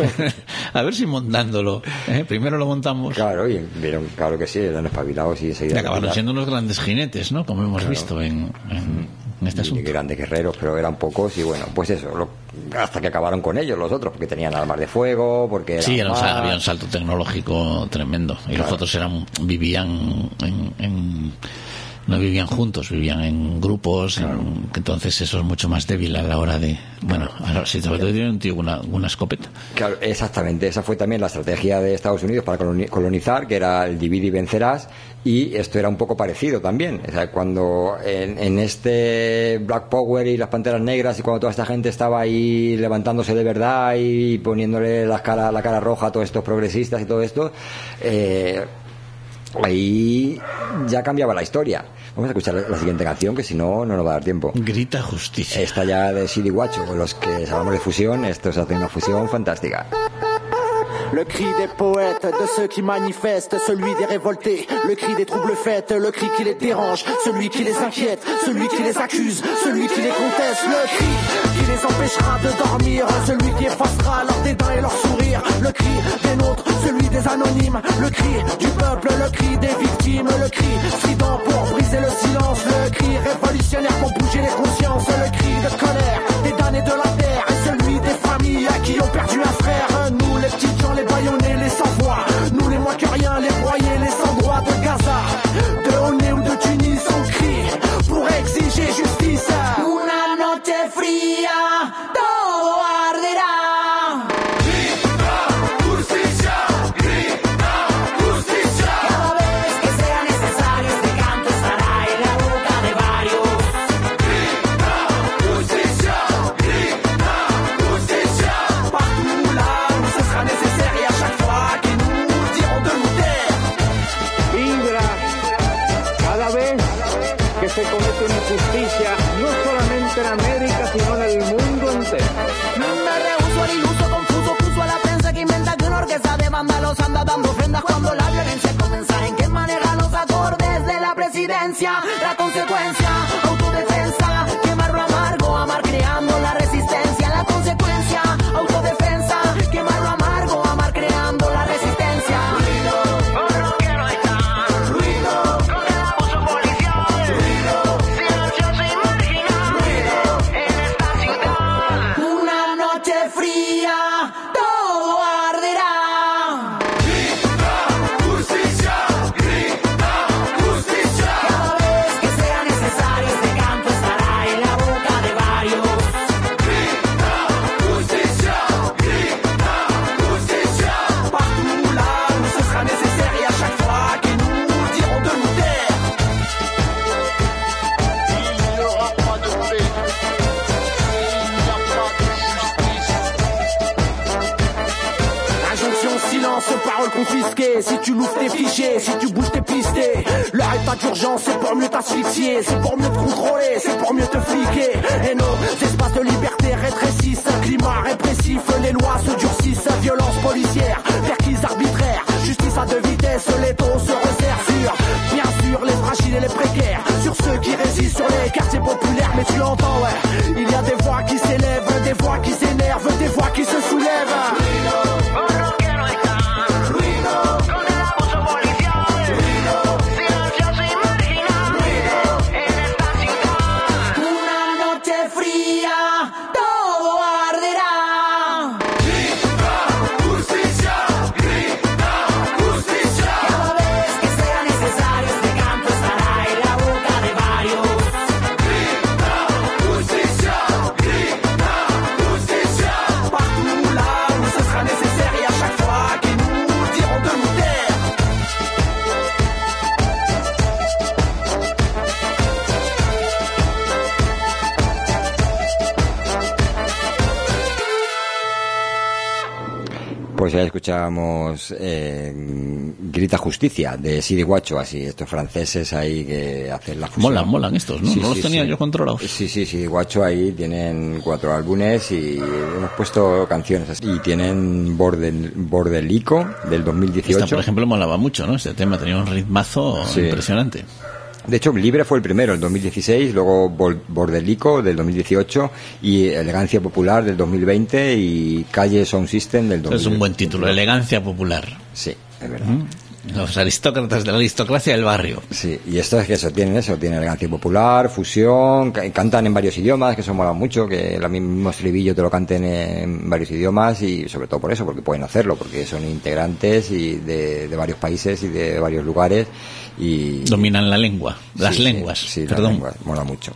A ver si montándolo. ¿eh? Primero lo montamos. Claro, y vieron, claro que sí, eran espabilados y enseguida... Y acabaron siendo unos grandes jinetes, ¿no? Como hemos claro. visto en, en, en este asunto. Y grandes guerreros, pero eran pocos y bueno, pues eso, lo, hasta que acabaron con ellos los otros, porque tenían armas de fuego, porque... Sí, era un, había un salto tecnológico tremendo. Y claro. los otros eran vivían en... en No vivían juntos, vivían en grupos, claro. en, entonces eso es mucho más débil a la hora de... Bueno, ahora sí, sobre todo tiene un tío con una, una escopeta. Claro, exactamente. Esa fue también la estrategia de Estados Unidos para colonizar, que era el divide y vencerás, y esto era un poco parecido también. O sea, cuando en, en este Black Power y las Panteras Negras, y cuando toda esta gente estaba ahí levantándose de verdad y poniéndole la cara, la cara roja a todos estos progresistas y todo esto, eh, ahí ya cambiaba la historia. Vamos a escuchar la siguiente canción, que si no, no nos va a dar tiempo. Grita justicia. Esta ya de Sidi Guacho, los que hablamos de fusión, estos hacen una fusión fantástica. Le cri des poètes, de ceux qui manifestent, celui des révoltés, le cri des troubles faits, le cri qui les dérange, celui qui les inquiète, celui qui les accuse, celui qui les conteste, le cri qui les empêchera de dormir, celui qui effacera leur dédain et leur sourire, le cri des nôtres, celui des anonymes, le cri du peuple, le cri des victimes, le cri strident pour briser le silence, le cri révolutionnaire pour bouger les consciences, le cri de colère des damnés de la terre, et celui des familles qui ont perdu un frère, nous les petits gens, les baïonnés, les sans-voix, nous les moins que rien, les broyés, les sans-droits de Gaza, de Oné ou de Tunis, on crie pour exiger justice. Una noche fría, todo arderá. Grita justicia, grita justicia. Cada vez que sea necesario este canto estará en la boca de varios. Grita justicia, grita justicia. Partout là où ce sera nécessaire et à chaque fois que nous dirons de nous taire. Vibra cada vez que se comete una injusticia, no solamente en América, sino en el mundo entero. Me rehuso al iluso, confuso, puso a la prensa que inventa que una orquesta de vándalos anda dando ofrendas cuando la violencia comenzara. ¿En qué manera los acordes de la presidencia? La consecuencia, autodefensa, quemar lo amargo, amar creando la resistencia. La consecuencia, autodefensa, quemar lo amargo, amar creando la resistencia. Ruido, no quiero estar. Ruido, con el abuso policial. Ruido, silencioso y marginal. Ruido, en esta ciudad. Una noche fría, todo arderá. Grita justicia, grita justicia. Cada vez que sea necesario este canto estará en la boca de varios. Grita justicia, grita justicia. Partout là où ce sera nécessaire et à chaque fois que nous dirons de nous taire. Il n'y aura pas de paix. Il n'y a pas de justice. Injonction, silence, paroles confisquées. Si tu louves tes fichiers, si tu bouges tes pistés. Leur état d'urgence, c'est pour mieux t'asphyxier, c'est pour mieux te contrôler, c'est pour mieux te fliquer. Et nos espaces de liberté rétrécissent, climat répressif, les lois se durcissent, violence policière, perquise arbitraire, justice à deux vitesses, les taux se resserrent sur, bien sûr, les fragiles et les précaires, sur ceux qui résistent sur les quartiers populaires. Mais tu l'entends, ouais, il y a des voix qui s'élèvent, des voix qui s'énervent, des voix qui se soulèvent. Pues ya escuchábamos eh, Grita Justicia de Sidi Guacho, así estos franceses ahí que hacen la fusión. Molan, molan estos, ¿no? Sí, no sí, los tenía sí. yo controlados. Sí, sí, Sidi Guacho ahí tienen cuatro álbumes y hemos puesto canciones así. Y tienen Bordel, Bordelico del dos mil dieciocho. Esta, por ejemplo, molaba mucho, ¿no? Este tema tenía un ritmazo sí. impresionante. De hecho, Libre fue el primero, el dos mil dieciséis, luego Bordelico del dos mil dieciocho y Elegancia Popular del dos mil veinte y Calle Sound System del dos mil veinte. Es un buen título, Elegancia Popular. Sí, es verdad. ¿Mm? Los aristócratas de la aristocracia del barrio. Sí, y esto es que eso, tienen eso, tienen elegancia popular, fusión, ca- cantan en varios idiomas, que eso mola mucho, que el mismo estribillo te lo canten en varios idiomas, y sobre todo por eso, porque pueden hacerlo, porque son integrantes y de, de varios países y de varios lugares, y Dominan la lengua, las sí, lenguas, sí, sí, las perdón. lenguas, mola mucho.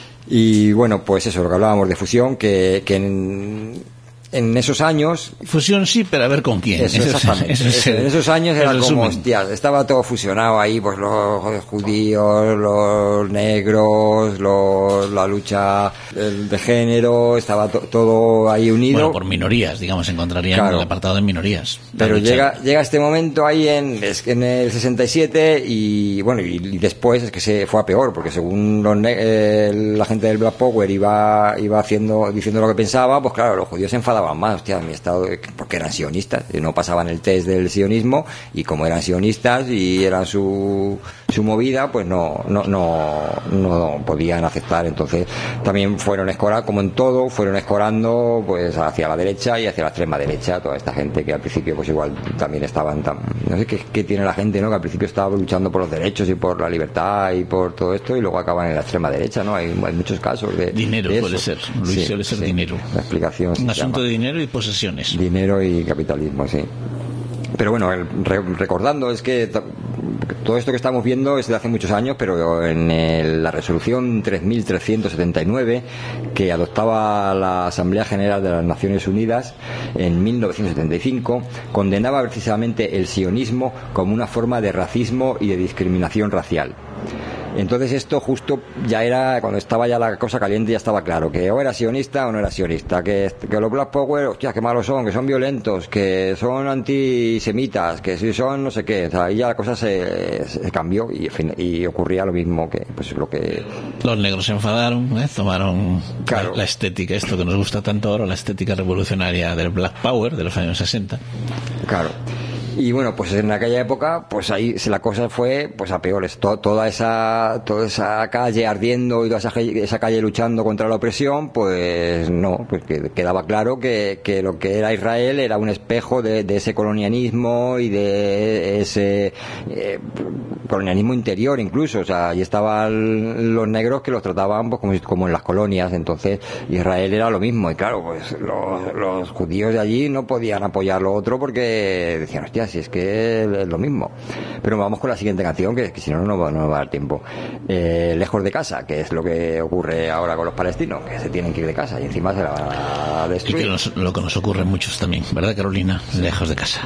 Y bueno, pues eso, lo que hablábamos de fusión, que, que en, en esos años Fusión sí, pero a ver con quién. eso, Eso es- exactamente. eso es Eso, el- en esos años el era como, resumen. hostias, estaba todo fusionado ahí, pues los judíos, los negros, los, la lucha de, de género, estaba to- todo ahí unido. Bueno, por minorías, digamos, se encontrarían Claro. en el apartado de minorías. La Pero lucha- llega llega este momento ahí en, es que en el sesenta y siete y bueno, y, y después es que se fue a peor, porque según los ne- eh, la gente del Black Power iba iba haciendo diciendo lo que pensaba, pues claro, los judíos se enfadaban más, hostia, mi estado, porque eran sionistas, y no pasaban el test del sionismo, y como eran sionistas y eran su su movida, pues no no no no podían aceptar. Entonces también fueron escorando, como en todo, fueron escorando pues hacia la derecha y hacia la extrema derecha, toda esta gente que al principio pues igual también estaban tan, no sé qué, qué tiene la gente, ¿no? Que al principio estaba luchando por los derechos y por la libertad y por todo esto, y luego acaban en la extrema derecha, ¿no? Hay, hay muchos casos de Dinero de puede eso. ser, Luis, suele ser dinero. La explicación se Un asunto llama de dinero y posesiones. dinero y capitalismo, sí. Pero bueno, el- re- recordando es que ta- todo esto que estamos viendo es de hace muchos años, pero en el- la resolución tres mil trescientos setenta y nueve que adoptaba la Asamblea General de las Naciones Unidas en mil novecientos setenta y cinco condenaba precisamente el sionismo como una forma de racismo y de discriminación racial. Entonces esto justo ya era, cuando estaba ya la cosa caliente, ya estaba claro que o era sionista o no era sionista, que, que los Black Power, hostia, qué malos son, que son violentos, que son antisemitas, que si son no sé qué, o sea, ahí ya la cosa se, se cambió y, en fin, y ocurría lo mismo que pues lo que Los negros se enfadaron, ¿eh? Tomaron Claro. la, la estética, esto que nos gusta tanto ahora, la estética revolucionaria del Black Power de los años sesenta. Claro. Y bueno, pues en aquella época, pues ahí se- la cosa fue pues a peores. To- toda esa toda esa calle ardiendo y toda esa, calle- esa calle luchando contra la opresión, pues no, pues que quedaba claro que, que lo que era Israel era un espejo de, de ese colonialismo y de ese eh, colonialismo interior incluso. O sea, ahí estaban los negros que los trataban pues como, si- como en las colonias. Entonces Israel era lo mismo. Y claro, pues los, los judíos de allí no podían apoyar lo otro porque decían, hostia, si es que es lo mismo. Pero vamos con la siguiente canción, que, que si no, no, no nos va a dar tiempo. Eh, Lejos de casa, que es lo que ocurre ahora con los palestinos, que se tienen que ir de casa y encima se la van a Y que destruir. nos- lo que nos ocurre a muchos también, ¿verdad, Carolina? Lejos de casa.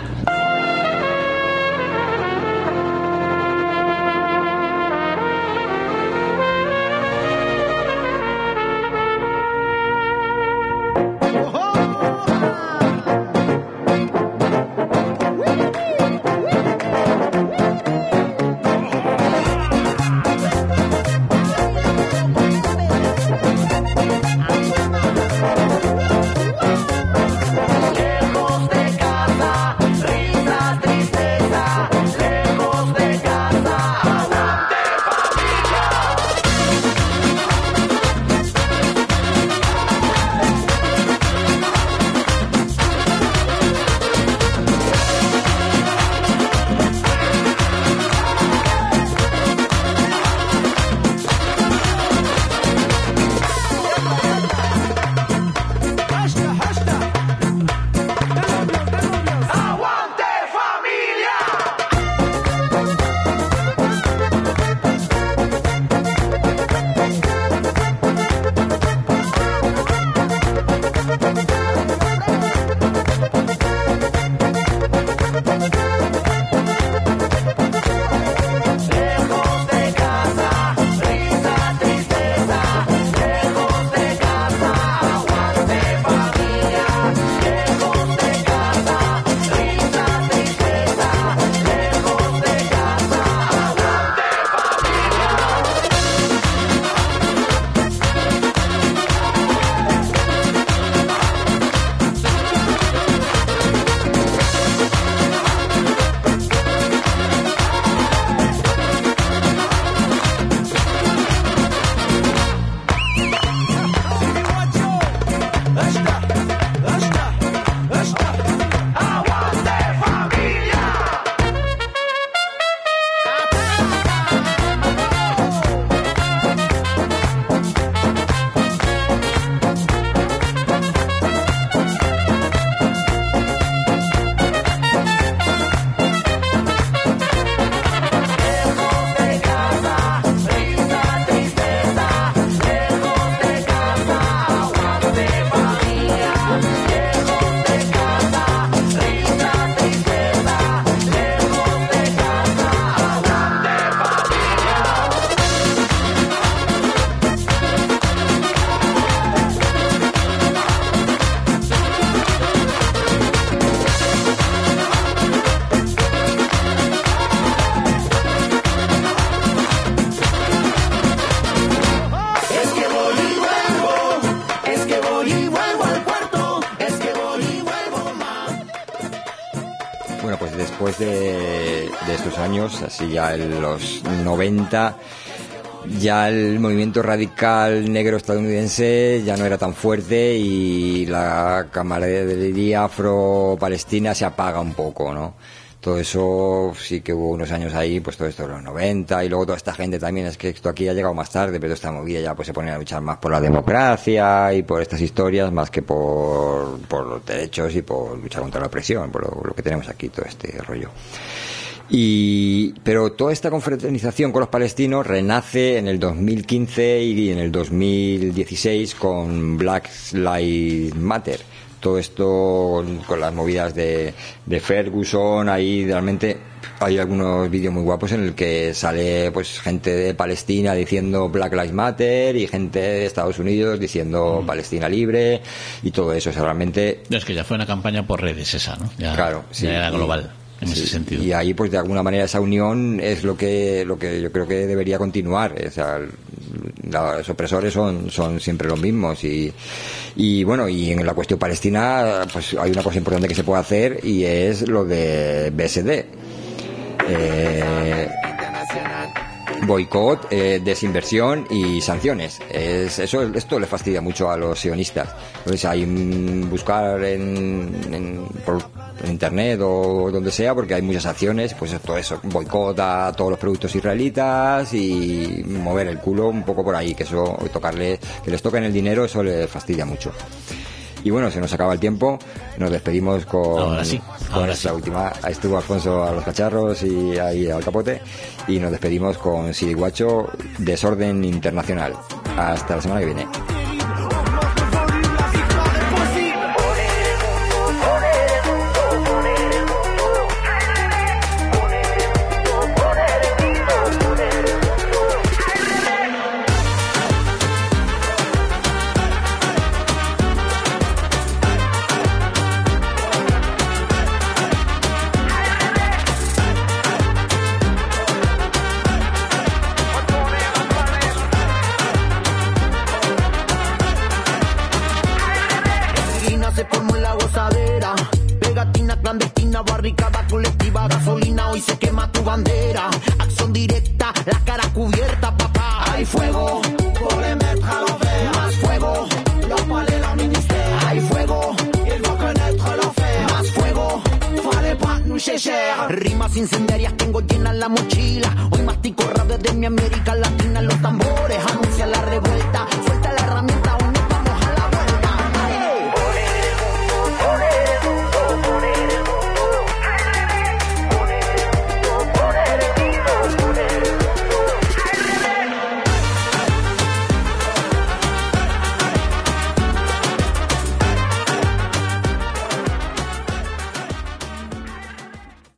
Lejos de casa, río Bueno, pues después de, de estos años, así ya en los noventa, ya el movimiento radical negro estadounidense ya no era tan fuerte y la camaradería afro-palestina se apaga un poco, ¿no? Todo eso sí que hubo unos años ahí, pues todo esto de los noventa, y luego toda esta gente también, es que esto aquí ha llegado más tarde, pero esta movida ya pues se pone a luchar más por la democracia y por estas historias, más que por, por los derechos y por luchar contra la opresión, por lo, lo que tenemos aquí, todo este rollo. Y, pero toda esta confraternización con los palestinos renace en el dos mil quince y en el dos mil dieciséis con Black Lives Matter. Todo esto con, con las movidas de, de Ferguson, ahí realmente hay algunos vídeos muy guapos en el que sale pues gente de Palestina diciendo Black Lives Matter y gente de Estados Unidos diciendo mm. Palestina libre y todo eso. O sea, realmente es que ya fue una campaña por redes esa, ¿no? Ya, claro, sí, ya era global. En sí, ese sentido. Y ahí pues de alguna manera esa unión es lo que lo que yo creo que debería continuar. O sea, los opresores son son siempre los mismos y y bueno, y en la cuestión palestina pues hay una cosa importante que se puede hacer y es lo de B S D. Eh, boicot, eh, desinversión y sanciones. Es, eso, esto le fastidia mucho a los sionistas. Entonces hay mm, buscar en, en, por en internet o donde sea, porque hay muchas acciones, pues todo eso, boicot a todos los productos israelitas y mover el culo un poco por ahí, que eso, tocarle, que les toquen el dinero, eso le fastidia mucho. Y bueno, se nos acaba el tiempo, nos despedimos con, ahora sí, con ahora esta sí. última. Ahí estuvo Alfonso a los cacharros y ahí al capote, y nos despedimos con Siriguacho, Desorden Internacional. Hasta la semana que viene. Barricada colectiva, gasolina, hoy se quema tu bandera. Acción directa, la cara cubierta, papá. Hay fuego, pour les mettre à l'envers. Más fuego, los palais, la ministère. Hay fuego, ils vont connaître l'enfer. Más fuego, fallait pas nous cher. Rimas incendiarias tengo llena la mochila. Hoy mastico rap desde mi América Latina. Los tambores anuncian la revuelta.